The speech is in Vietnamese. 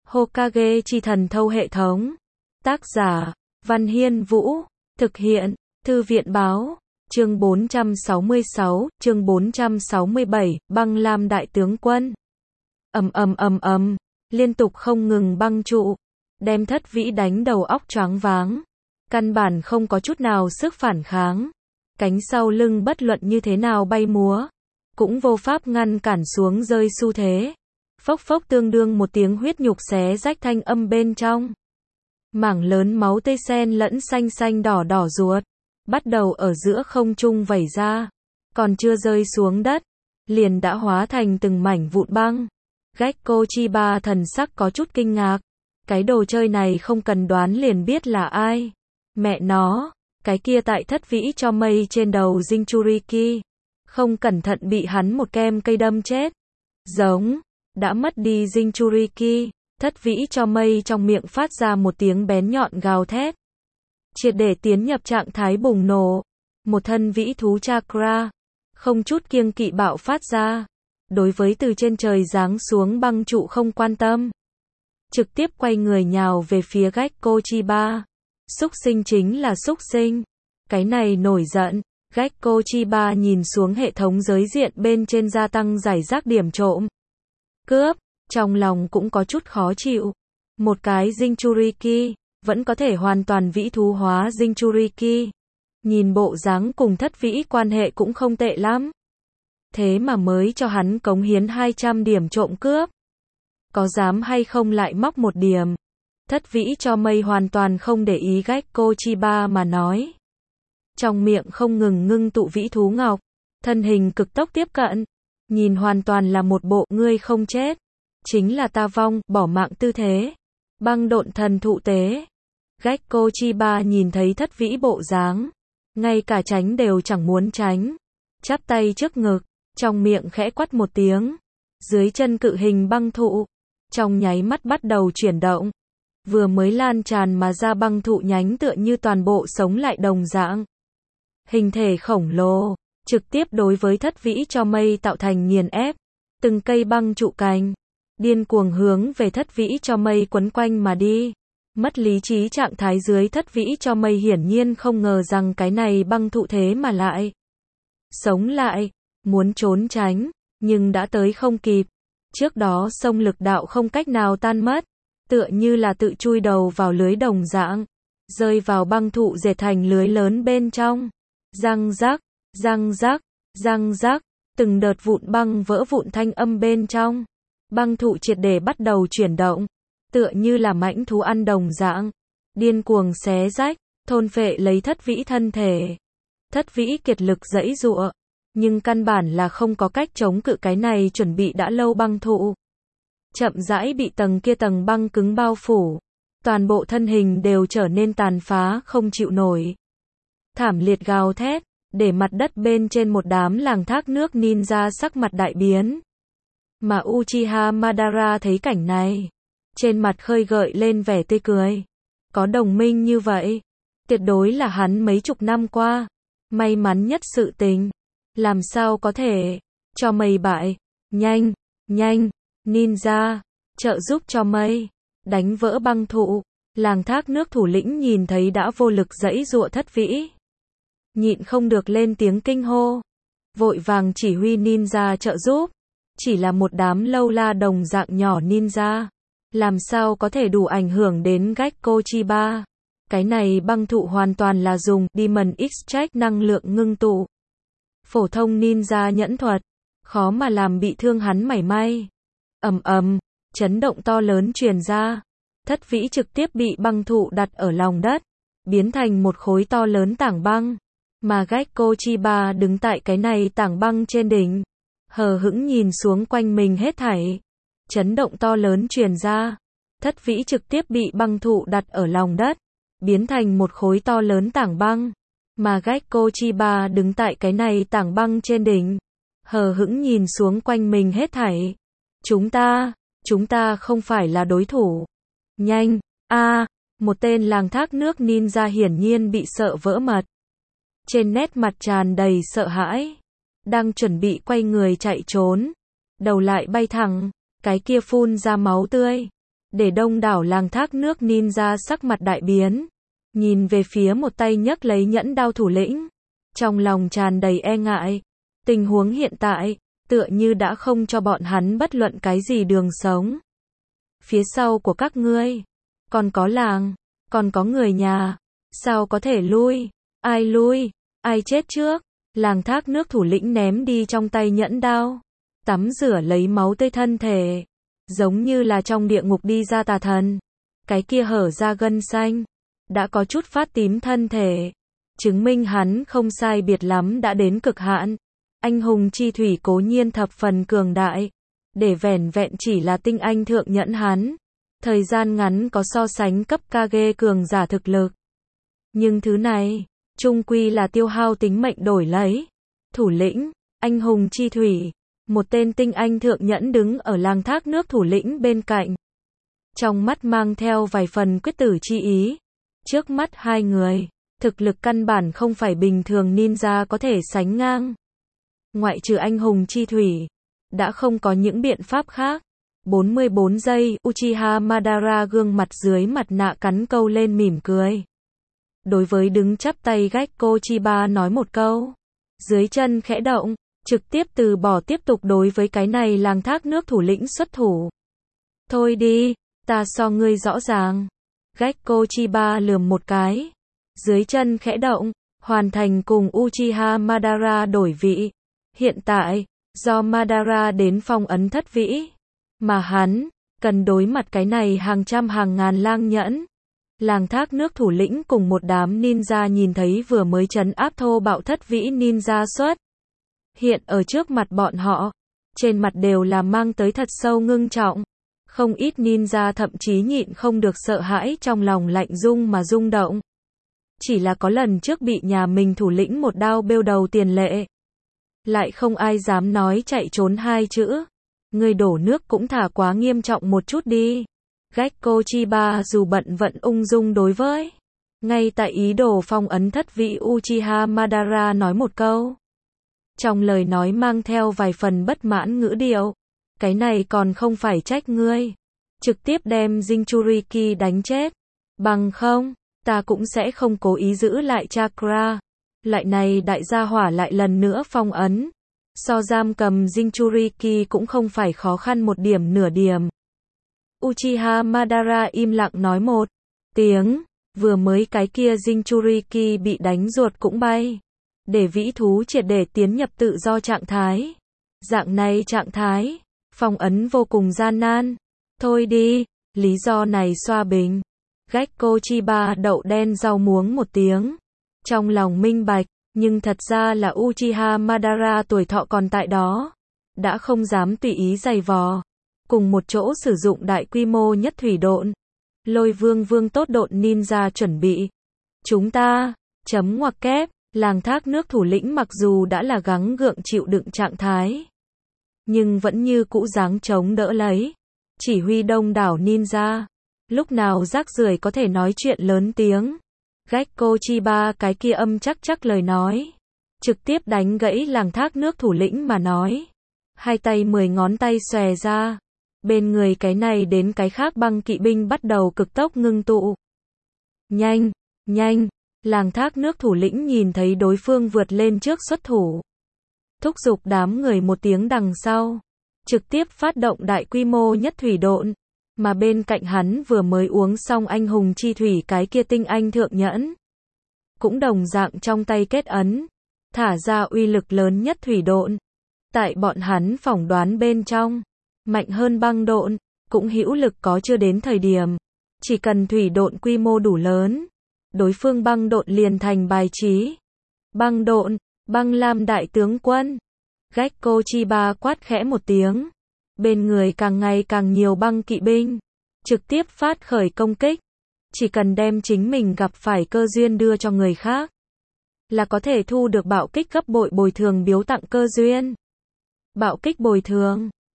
Hokage chi thần thâu hệ thống. Tác giả, Văn Hiên Vũ. Thực hiện, Thư viện Báo. Chương 466, chương 467, băng lam đại tướng quân. Liên tục không ngừng băng trụ, đem Thất Vĩ đánh đầu óc choáng váng. Căn bản không có chút nào sức phản kháng. Cánh sau lưng bất luận như thế nào bay múa, cũng vô pháp ngăn cản xuống rơi xu thế. Phốc phốc tương đương một tiếng huyết nhục xé rách thanh âm bên trong. Mảng lớn máu tươi xen lẫn xanh xanh đỏ đỏ ruột, bắt đầu ở giữa không trung vẩy ra, còn chưa rơi xuống đất, liền đã hóa thành từng mảnh vụn băng. Gekko Chiba thần sắc có chút kinh ngạc, cái đồ chơi này không cần đoán liền biết là ai. Mẹ nó, cái kia tại Thất Vĩ cho mây trên đầu Jinchuriki, không cẩn thận bị hắn một kem cây đâm chết. Giống, đã mất đi Jinchuriki, Thất Vĩ cho mây trong miệng phát ra một tiếng bén nhọn gào thét. Triệt để tiến nhập trạng thái bùng nổ, một thân vĩ thú chakra, không chút kiêng kỵ bạo phát ra. Đối với từ trên trời giáng xuống băng trụ không quan tâm, trực tiếp quay người nhào về phía Gekko Chiba. Súc sinh chính là súc sinh. Cái này nổi giận, Gekko Chiba nhìn xuống hệ thống giới diện bên trên gia tăng giải rác điểm trộm cướp, trong lòng cũng có chút khó chịu. Một cái Jinchuriki, vẫn có thể hoàn toàn vĩ thú hóa Jinchuriki. Nhìn bộ dáng cùng Thất Vĩ quan hệ cũng không tệ lắm. Thế mà mới cho hắn cống hiến 200 điểm trộm cướp. Có dám hay không lại móc một điểm? Thất Vĩ cho mây hoàn toàn không để ý Gekko Chiba mà nói. Trong miệng không ngừng ngưng tụ vĩ thú ngọc, thân hình cực tốc tiếp cận. Nhìn hoàn toàn là một bộ ngươi không chết, chính là ta vong, bỏ mạng tư thế. Băng độn thần thụ tế. Gekko Chiba nhìn thấy Thất Vĩ bộ dáng, ngay cả tránh đều chẳng muốn tránh. Chắp tay trước ngực, trong miệng khẽ quát một tiếng. Dưới chân cự hình băng thụ, trong nháy mắt bắt đầu chuyển động. Vừa mới lan tràn mà ra băng thụ nhánh tựa như toàn bộ sống lại đồng dạng. Hình thể khổng lồ, trực tiếp đối với Thất Vĩ cho mây tạo thành nghiền ép. Từng cây băng trụ cành, điên cuồng hướng về Thất Vĩ cho mây quấn quanh mà đi. Mất lý trí trạng thái dưới Thất Vĩ cho mây hiển nhiên không ngờ rằng cái này băng thụ thế mà lại sống lại, muốn trốn tránh, nhưng đã tới không kịp. Trước đó sông lực đạo không cách nào tan mất, tựa như là tự chui đầu vào lưới đồng dạng, rơi vào băng thụ dệt thành lưới lớn bên trong. Răng rắc, răng rắc, răng rắc, từng đợt vụn băng vỡ vụn thanh âm bên trong. Băng thụ triệt để bắt đầu chuyển động, tựa như là mãnh thú ăn đồng dạng, điên cuồng xé rách, thôn phệ lấy Thất Vĩ thân thể. Thất Vĩ kiệt lực giãy giụa, nhưng căn bản là không có cách chống cự cái này chuẩn bị đã lâu băng thụ. Chậm rãi bị tầng kia tầng băng cứng bao phủ, toàn bộ thân hình đều trở nên tàn phá không chịu nổi. Thảm liệt gào thét, để mặt đất bên trên một đám làng thác nước ninja sắc mặt đại biến. Mà Uchiha Madara thấy cảnh này, trên mặt khơi gợi lên vẻ tươi cười. Có đồng minh như vậy, tuyệt đối là hắn mấy chục năm qua may mắn nhất sự tình. Làm sao có thể cho mây bại? Nhanh, nhanh, ninja, trợ giúp cho mây đánh vỡ băng thụ. Làng thác nước thủ lĩnh nhìn thấy đã vô lực giãy giụa Thất Vĩ, nhịn không được lên tiếng kinh hô, vội vàng chỉ huy ninja trợ giúp. Chỉ là một đám lâu la đồng dạng nhỏ ninja, làm sao có thể đủ ảnh hưởng đến Gekko Chiba. Cái này băng thụ hoàn toàn là dùng Demon Extract năng lượng ngưng tụ. Phổ thông ninja nhẫn thuật, khó mà làm bị thương hắn mảy may. Chấn động to lớn truyền ra. Thất Vĩ trực tiếp bị băng thụ đặt ở lòng đất, biến thành một khối to lớn tảng băng. Mà Gekko Chiba đứng tại cái này tảng băng trên đỉnh, hờ hững nhìn xuống quanh mình hết thảy. Chấn động to lớn truyền ra. Thất Vĩ trực tiếp bị băng thụ đặt ở lòng đất, biến thành một khối to lớn tảng băng. Mà Gekko Chiba đứng tại cái này tảng băng trên đỉnh, hờ hững nhìn xuống quanh mình hết thảy. Chúng ta không phải là đối thủ. Nhanh, một tên làng thác nước ninja hiển nhiên bị sợ vỡ mật. Trên nét mặt tràn đầy sợ hãi, đang chuẩn bị quay người chạy trốn, đầu lại bay thẳng, cái kia phun ra máu tươi. để đông đảo lang thác nước ninja sắc mặt đại biến, nhìn về phía một tay nhấc lấy nhẫn đao thủ lĩnh, trong lòng tràn đầy e ngại. Tình huống hiện tại, tựa như đã không cho bọn hắn bất luận cái gì đường sống. Phía sau của các ngươi, còn có làng, còn có người nhà, sao có thể lui? Ai lui? Ai chết trước? Lang thác nước thủ lĩnh ném đi trong tay nhẫn đao, tắm rửa lấy máu tươi thân thể, giống như là trong địa ngục đi ra tà thần. Cái kia hở ra gân xanh, đã có chút phát tím thân thể, chứng minh hắn không sai biệt lắm đã đến cực hạn. Anh hùng chi thủy cố nhiên thập phần cường đại, để vẻn vẹn chỉ là tinh anh thượng nhẫn hắn, thời gian ngắn có so sánh cấp Kage cường giả thực lực. Nhưng thứ này, chung quy là tiêu hao tính mệnh đổi lấy. Thủ lĩnh, anh hùng chi thủy, một tên tinh anh thượng nhẫn đứng ở lang thác nước thủ lĩnh bên cạnh. Trong mắt mang theo vài phần quyết tử chi ý. Trước mắt hai người, thực lực căn bản không phải bình thường ninja có thể sánh ngang. Ngoại trừ anh hùng chi thủy, đã không có những biện pháp khác. 44 giây, Uchiha Madara gương mặt dưới mặt nạ cắn câu lên mỉm cười. Đối với đứng chắp tay Gekko Chiba nói một câu. Dưới chân khẽ động, trực tiếp từ bỏ tiếp tục đối với cái này lang thác nước thủ lĩnh xuất thủ. Thôi đi, ta so ngươi rõ ràng. Gekko Chiba lườm một cái. Dưới chân khẽ động, hoàn thành cùng Uchiha Madara đổi vị. Hiện tại, do Madara đến phong ấn thất vĩ, mà hắn cần đối mặt cái này hàng trăm hàng ngàn lang nhẫn. Lang thác nước thủ lĩnh cùng một đám ninja nhìn thấy vừa mới trấn áp thô bạo thất vĩ ninja xuất hiện ở trước mặt bọn họ, trên mặt đều là mang tới thật sâu ngưng trọng. Không ít ninja thậm chí nhịn không được sợ hãi trong lòng lạnh rung mà rung động. Chỉ là có lần trước bị nhà mình thủ lĩnh một đao bêu đầu tiền lệ, lại không ai dám nói chạy trốn hai chữ. Người đổ nước cũng thả quá nghiêm trọng một chút đi. Gekko Chiba dù bận vận ung dung đối với ngay tại ý đồ phong ấn thất vị Uchiha Madara nói một câu. Trong lời nói mang theo vài phần bất mãn ngữ điệu. Cái này còn không phải trách ngươi. Trực tiếp đem Jinchuriki đánh chết. Bằng không, ta cũng sẽ không cố ý giữ lại chakra. Loại này đại gia hỏa lại lần nữa phong ấn. So giam cầm Jinchuriki cũng không phải khó khăn một điểm nửa điểm. Uchiha Madara im lặng nói một tiếng, vừa mới cái kia Jinchuriki bị đánh ruột cũng bay. Để vĩ thú triệt để tiến nhập tự do trạng thái. Dạng này trạng thái, phong ấn vô cùng gian nan. Thôi đi, lý do này xoa bình. Gekko Chiba đậu đen rau muống một tiếng. Trong lòng minh bạch, nhưng thật ra là Uchiha Madara tuổi thọ còn tại đó. Đã không dám tùy ý giày vò. Cùng một chỗ sử dụng đại quy mô nhất thủy độn. Lôi vương tốt độn ninja chuẩn bị. Chúng ta, chấm ngoặc kép, lang thác nước thủ lĩnh mặc dù đã là gắng gượng chịu đựng trạng thái. Nhưng vẫn như cũ dáng chống đỡ lấy. Chỉ huy đông đảo ninja. Lúc nào rác rưởi có thể nói chuyện lớn tiếng. Gekko Chiba cái kia âm chắc lời nói. Trực tiếp đánh gãy lang thác nước thủ lĩnh mà nói. Hai tay 10 ngón tay xòe ra. Bên người cái này đến cái khác băng kỵ binh bắt đầu cực tốc ngưng tụ. Nhanh, nhanh, lang thác nước thủ lĩnh nhìn thấy đối phương vượt lên trước xuất thủ. Thúc giục đám người một tiếng đằng sau. Trực tiếp phát động đại quy mô nhất thủy độn. Mà bên cạnh hắn vừa mới uống xong anh hùng chi thủy cái kia tinh anh thượng nhẫn. Cũng đồng dạng trong tay kết ấn. Thả ra uy lực lớn nhất thủy độn. Tại bọn hắn phỏng đoán bên trong. Mạnh hơn băng độn, cũng hữu lực có chưa đến thời điểm. Chỉ cần thủy độn quy mô đủ lớn. Đối phương băng độn liền thành bài trí. Băng độn, băng lam đại tướng quân. Gekko Chiba quát khẽ một tiếng. Bên người càng ngày càng nhiều băng kỵ binh. Trực tiếp phát khởi công kích. Chỉ cần đem chính mình gặp phải cơ duyên đưa cho người khác. Là có thể thu được bạo kích gấp bội bồi thường biếu tặng cơ duyên. Bạo kích bồi thường.